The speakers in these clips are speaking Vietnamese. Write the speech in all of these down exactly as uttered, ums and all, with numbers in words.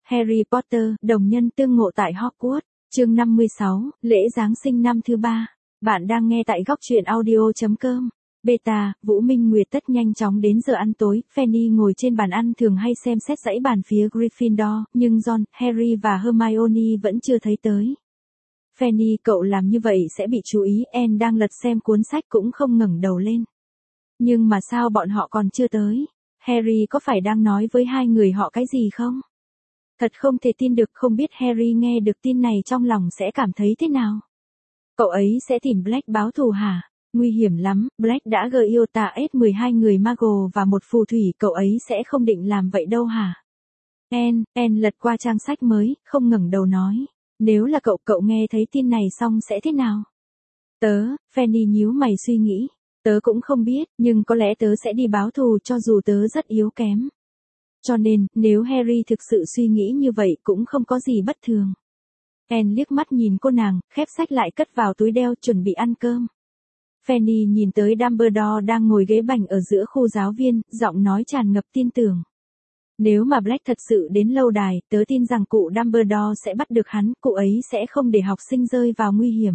Harry Potter, đồng nhân tương ngộ tại Hogwarts, chương năm mươi sáu, lễ Giáng sinh năm thứ ba. Bạn đang nghe tại góc truyện audio chấm com. Beta, Vũ Minh Nguyệt tất nhanh chóng đến giờ ăn tối, Fanny ngồi trên bàn ăn thường hay xem xét dãy bàn phía Gryffindor, nhưng Ron, Harry và Hermione vẫn chưa thấy tới. Fanny, cậu làm như vậy sẽ bị chú ý, Anne đang lật xem cuốn sách cũng không ngẩng đầu lên. Nhưng mà sao bọn họ còn chưa tới? Harry có phải đang nói với hai người họ cái gì không? Thật không thể tin được, không biết Harry nghe được tin này trong lòng sẽ cảm thấy thế nào? Cậu ấy sẽ tìm Black báo thù hả? Nguy hiểm lắm, Black đã gợi yêu tà ết mười hai người Muggle và một phù thủy, cậu ấy sẽ không định làm vậy đâu hả? Anne, Anne lật qua trang sách mới, không ngẩng đầu nói. Nếu là cậu, cậu nghe thấy tin này xong sẽ thế nào? Tớ, Fanny nhíu mày suy nghĩ. Tớ cũng không biết, nhưng có lẽ tớ sẽ đi báo thù cho dù tớ rất yếu kém. Cho nên, nếu Harry thực sự suy nghĩ như vậy cũng không có gì bất thường. Anne liếc mắt nhìn cô nàng, khép sách lại cất vào túi đeo chuẩn bị ăn cơm. Fanny nhìn tới Dumbledore đang ngồi ghế bành ở giữa khu giáo viên, giọng nói tràn ngập tin tưởng. Nếu mà Black thật sự đến lâu đài, tớ tin rằng cụ Dumbledore sẽ bắt được hắn, cụ ấy sẽ không để học sinh rơi vào nguy hiểm.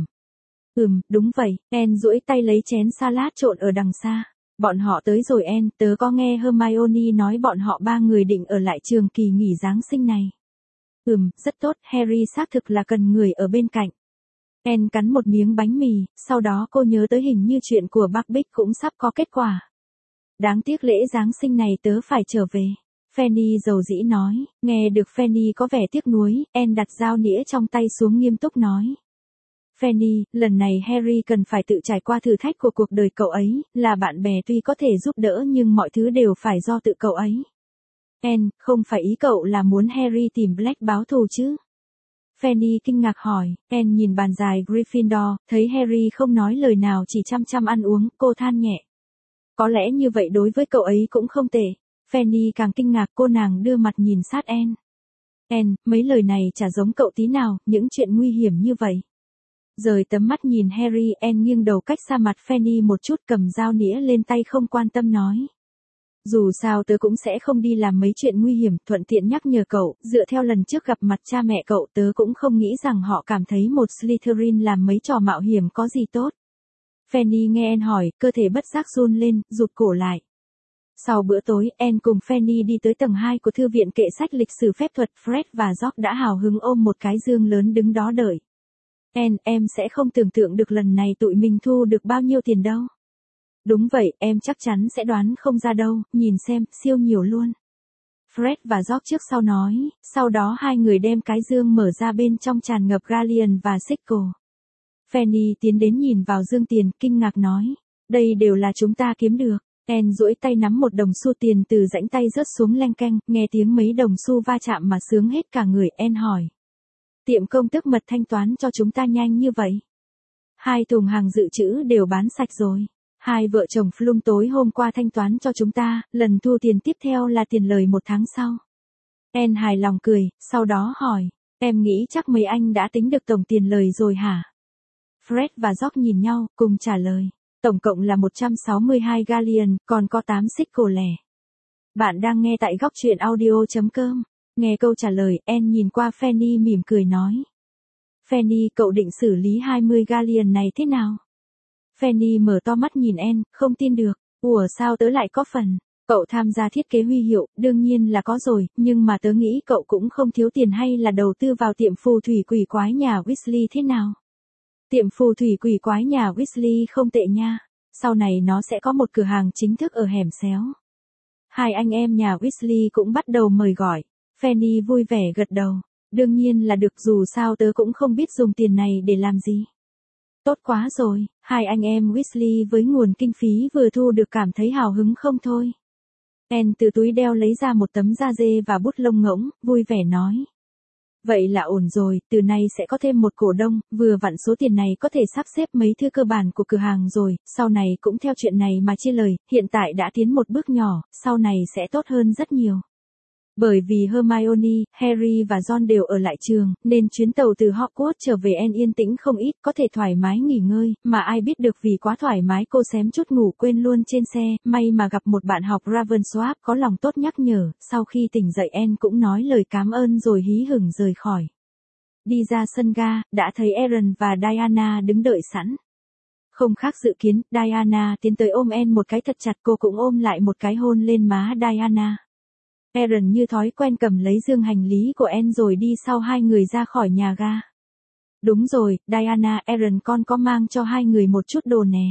Ừm, đúng vậy, Anne duỗi tay lấy chén salad trộn ở đằng xa. Bọn họ tới rồi Anne, tớ có nghe Hermione nói bọn họ ba người định ở lại trường kỳ nghỉ Giáng sinh này. Ừm, rất tốt, Harry xác thực là cần người ở bên cạnh. Anne cắn một miếng bánh mì, sau đó cô nhớ tới hình như chuyện của Buckbeak cũng sắp có kết quả. Đáng tiếc lễ Giáng sinh này tớ phải trở về. Fanny dầu dĩ nói, nghe được Fanny có vẻ tiếc nuối, Anne đặt dao nĩa trong tay xuống nghiêm túc nói. Fanny, lần này Harry cần phải tự trải qua thử thách của cuộc đời cậu ấy, là bạn bè tuy có thể giúp đỡ nhưng mọi thứ đều phải do tự cậu ấy. Anne, không phải ý cậu là muốn Harry tìm Black báo thù chứ? Fanny kinh ngạc hỏi, Anne nhìn bàn dài Gryffindor, thấy Harry không nói lời nào chỉ chăm chăm ăn uống, cô than nhẹ. Có lẽ như vậy đối với cậu ấy cũng không tệ. Fanny càng kinh ngạc, cô nàng đưa mặt nhìn sát Anne. Anne, mấy lời này chả giống cậu tí nào, những chuyện nguy hiểm như vậy. Rời tấm mắt nhìn Harry, Anne nghiêng đầu cách xa mặt Fanny một chút, cầm dao nĩa lên tay không quan tâm nói. Dù sao tớ cũng sẽ không đi làm mấy chuyện nguy hiểm, thuận tiện nhắc nhở cậu, dựa theo lần trước gặp mặt cha mẹ cậu tớ cũng không nghĩ rằng họ cảm thấy một Slytherin làm mấy trò mạo hiểm có gì tốt. Fanny nghe Anne hỏi, cơ thể bất giác run lên, rụt cổ lại. Sau bữa tối, Anne cùng Fanny đi tới tầng hai của thư viện kệ sách lịch sử phép thuật, Fred và George đã hào hứng ôm một cái dương lớn đứng đó đợi. Anne, em sẽ không tưởng tượng được lần này tụi mình thu được bao nhiêu tiền đâu. Đúng vậy, em chắc chắn sẽ đoán không ra đâu, nhìn xem, siêu nhiều luôn. Fred và George trước sau nói, sau đó hai người đem cái dương mở ra, bên trong tràn ngập galleon và sickle. Fanny tiến đến nhìn vào dương tiền, kinh ngạc nói, đây đều là chúng ta kiếm được. Anne duỗi tay nắm một đồng xu tiền từ rãnh tay rớt xuống leng keng, nghe tiếng mấy đồng xu va chạm mà sướng hết cả người. Anne hỏi. Tiệm công tức mật thanh toán cho chúng ta nhanh như vậy. Hai thùng hàng dự trữ đều bán sạch rồi. Hai vợ chồng Flum tối hôm qua thanh toán cho chúng ta, lần thu tiền tiếp theo là tiền lời một tháng sau. Anne hài lòng cười, sau đó hỏi, em nghĩ chắc mấy anh đã tính được tổng tiền lời rồi hả? Fred và George nhìn nhau, cùng trả lời. Tổng cộng là một trăm sáu mươi hai galleon, còn có tám sickle lẻ. Bạn đang nghe tại góc truyện audio chấm com. Nghe câu trả lời, Anne nhìn qua Fanny mỉm cười nói. Fanny, cậu định xử lý hai mươi galleon này thế nào? Fanny mở to mắt nhìn Anne, không tin được. Ủa sao tớ lại có phần? Cậu tham gia thiết kế huy hiệu, đương nhiên là có rồi, nhưng mà tớ nghĩ cậu cũng không thiếu tiền, hay là đầu tư vào tiệm phù thủy quỷ quái nhà Weasley thế nào? Tiệm phù thủy quỷ quái nhà Weasley không tệ nha. Sau này nó sẽ có một cửa hàng chính thức ở hẻm xéo. Hai anh em nhà Weasley cũng bắt đầu mời gọi. Fanny vui vẻ gật đầu. Đương nhiên là được, dù sao tớ cũng không biết dùng tiền này để làm gì. Tốt quá rồi, hai anh em Weasley với nguồn kinh phí vừa thu được cảm thấy hào hứng không thôi. Anne từ túi đeo lấy ra một tấm da dê và bút lông ngỗng, vui vẻ nói. Vậy là ổn rồi, từ nay sẽ có thêm một cổ đông, vừa vặn số tiền này có thể sắp xếp mấy thứ cơ bản của cửa hàng rồi, sau này cũng theo chuyện này mà chia lời, hiện tại đã tiến một bước nhỏ, sau này sẽ tốt hơn rất nhiều. Bởi vì Hermione, Harry và Ron đều ở lại trường, nên chuyến tàu từ Hogwarts trở về En yên tĩnh không ít, có thể thoải mái nghỉ ngơi, mà ai biết được vì quá thoải mái cô xém chút ngủ quên luôn trên xe, may mà gặp một bạn học Ravensworth có lòng tốt nhắc nhở, sau khi tỉnh dậy En cũng nói lời cảm ơn rồi hí hửng rời khỏi. Đi ra sân ga, đã thấy Aaron và Diana đứng đợi sẵn. Không khác dự kiến, Diana tiến tới ôm En một cái thật chặt, cô cũng ôm lại một cái hôn lên má Diana. Aaron như thói quen cầm lấy dương hành lý của En rồi đi sau hai người ra khỏi nhà ga. Đúng rồi, Diana, Aaron con có mang cho hai người một chút đồ nè.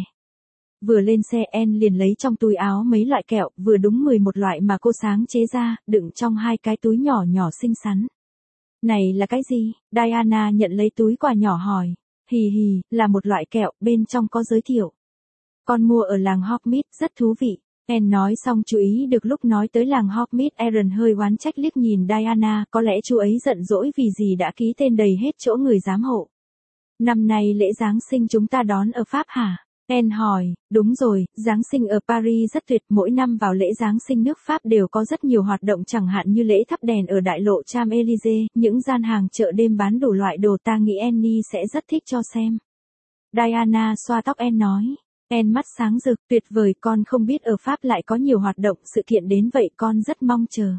Vừa lên xe En liền lấy trong túi áo mấy loại kẹo, vừa đúng mười một loại mà cô sáng chế ra, đựng trong hai cái túi nhỏ nhỏ xinh xắn. Này là cái gì? Diana nhận lấy túi quà nhỏ hỏi. Hì hì, là một loại kẹo, bên trong có giới thiệu. Con mua ở làng Hogsmeade, rất thú vị. En nói xong chú ý được lúc nói tới làng Hogsmeade, Aaron hơi oán trách liếc nhìn Diana, có lẽ chú ấy giận dỗi vì gì đã ký tên đầy hết chỗ người giám hộ. Năm nay lễ Giáng sinh chúng ta đón ở Pháp hả? En hỏi, đúng rồi, Giáng sinh ở Paris rất tuyệt, mỗi năm vào lễ Giáng sinh nước Pháp đều có rất nhiều hoạt động chẳng hạn như lễ thắp đèn ở đại lộ Champs-Élysées, những gian hàng chợ đêm bán đủ loại đồ ta nghĩ Annie sẽ rất thích cho xem. Diana xoa tóc En nói. En mắt sáng rực, tuyệt vời, con không biết ở Pháp lại có nhiều hoạt động, sự kiện đến vậy con rất mong chờ.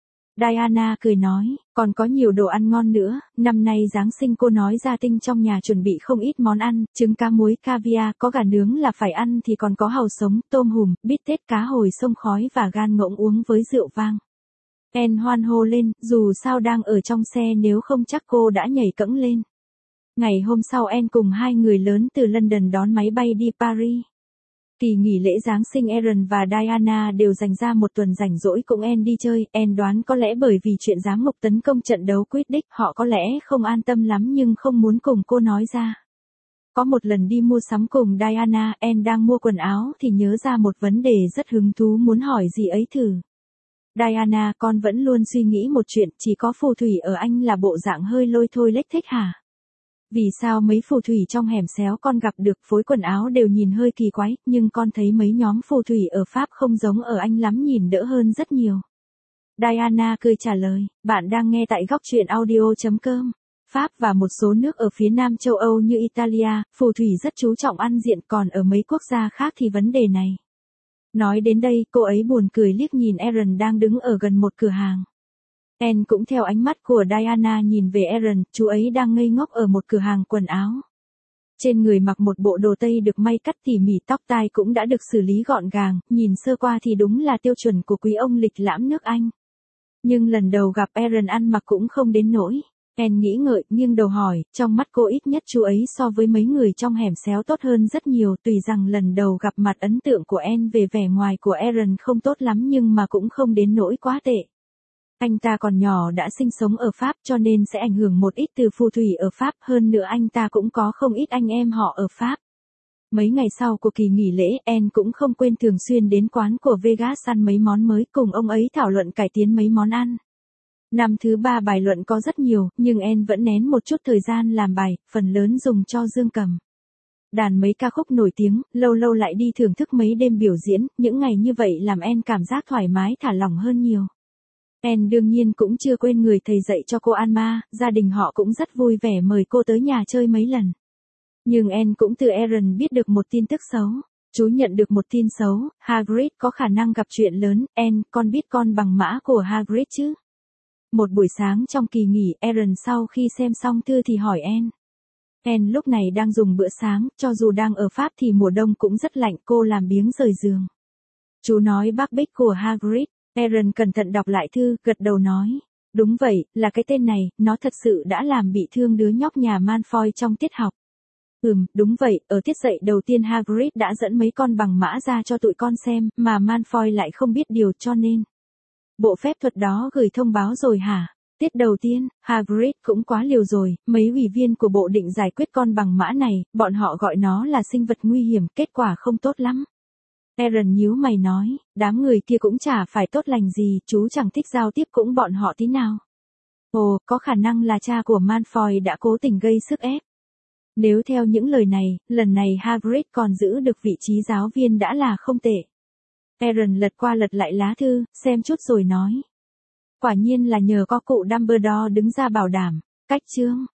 Diana cười nói, còn có nhiều đồ ăn ngon nữa, năm nay Giáng sinh cô nói gia tinh trong nhà chuẩn bị không ít món ăn, trứng cá muối, caviar, có gà nướng là phải ăn thì còn có hàu sống, tôm hùm, bít tết, cá hồi sông khói và gan ngỗng uống với rượu vang. En hoan hô lên, dù sao đang ở trong xe nếu không chắc cô đã nhảy cẫng lên. Ngày hôm sau En cùng hai người lớn từ London đón máy bay đi Paris. Kỳ nghỉ lễ Giáng sinh Aaron và Diana đều dành ra một tuần rảnh rỗi cùng En đi chơi, En đoán có lẽ bởi vì chuyện giám mục tấn công trận đấu Quidditch họ có lẽ không an tâm lắm nhưng không muốn cùng cô nói ra. Có một lần đi mua sắm cùng Diana, En đang mua quần áo thì nhớ ra một vấn đề rất hứng thú muốn hỏi gì ấy thử. Diana, con vẫn luôn suy nghĩ một chuyện, chỉ có phù thủy ở Anh là bộ dạng hơi lôi thôi lếch thếch hả? Vì sao mấy phù thủy trong hẻm xéo con gặp được phối quần áo đều nhìn hơi kỳ quái, nhưng con thấy mấy nhóm phù thủy ở Pháp không giống ở Anh lắm, nhìn đỡ hơn rất nhiều. Diana cười trả lời, bạn đang nghe tại góc truyện audio chấm com. Pháp và một số nước ở phía nam châu Âu như Italia, phù thủy rất chú trọng ăn diện, còn ở mấy quốc gia khác thì vấn đề này. Nói đến đây, cô ấy buồn cười liếc nhìn Aaron đang đứng ở gần một cửa hàng. En cũng theo ánh mắt của Diana nhìn về Aaron, chú ấy đang ngây ngốc ở một cửa hàng quần áo. Trên người mặc một bộ đồ tây được may cắt tỉ mỉ, tóc tai cũng đã được xử lý gọn gàng, nhìn sơ qua thì đúng là tiêu chuẩn của quý ông lịch lãm nước Anh. Nhưng lần đầu gặp Aaron ăn mặc cũng không đến nỗi. En nghĩ ngợi, nghiêng đầu hỏi, trong mắt cô ít nhất chú ấy so với mấy người trong hẻm xéo tốt hơn rất nhiều, tùy rằng lần đầu gặp mặt ấn tượng của En về vẻ ngoài của Aaron không tốt lắm nhưng mà cũng không đến nỗi quá tệ. Anh ta còn nhỏ đã sinh sống ở Pháp cho nên sẽ ảnh hưởng một ít từ phù thủy ở Pháp, hơn nữa anh ta cũng có không ít anh em họ ở Pháp. Mấy ngày sau của kỳ nghỉ lễ, En cũng không quên thường xuyên đến quán của Vegas ăn mấy món mới, cùng ông ấy thảo luận cải tiến mấy món ăn. Năm thứ ba bài luận có rất nhiều, nhưng En vẫn nén một chút thời gian làm bài, phần lớn dùng cho dương cầm. Đàn mấy ca khúc nổi tiếng, lâu lâu lại đi thưởng thức mấy đêm biểu diễn, những ngày như vậy làm En cảm giác thoải mái thả lỏng hơn nhiều. En đương nhiên cũng chưa quên người thầy dạy cho cô Alma, gia đình họ cũng rất vui vẻ mời cô tới nhà chơi mấy lần. Nhưng En cũng từ Aaron biết được một tin tức xấu. Chú nhận được một tin xấu, Hagrid có khả năng gặp chuyện lớn. En, con biết con bằng mã của Hagrid chứ? Một buổi sáng trong kỳ nghỉ, Aaron sau khi xem xong thư thì hỏi En. En lúc này đang dùng bữa sáng, cho dù đang ở Pháp thì mùa đông cũng rất lạnh, cô làm biếng rời giường. Chú nói bác Bích của Hagrid. Aaron cẩn thận đọc lại thư, gật đầu nói. Đúng vậy, là cái tên này, nó thật sự đã làm bị thương đứa nhóc nhà Malfoy trong tiết học. Ừm, đúng vậy, ở tiết dạy đầu tiên Hagrid đã dẫn mấy con bằng mã ra cho tụi con xem, mà Malfoy lại không biết điều cho nên. Bộ phép thuật đó gửi thông báo rồi hả? Tiết đầu tiên, Hagrid cũng quá liều rồi, mấy ủy viên của bộ định giải quyết con bằng mã này, bọn họ gọi nó là sinh vật nguy hiểm, kết quả không tốt lắm. Aaron nhíu mày nói, đám người kia cũng chả phải tốt lành gì, chú chẳng thích giao tiếp cũng bọn họ tí nào. Ồ, có khả năng là cha của Malfoy đã cố tình gây sức ép. Nếu theo những lời này, lần này Hagrid còn giữ được vị trí giáo viên đã là không tệ. Aaron lật qua lật lại lá thư, xem chút rồi nói. Quả nhiên là nhờ có cụ Dumbledore đứng ra bảo đảm. Cách chương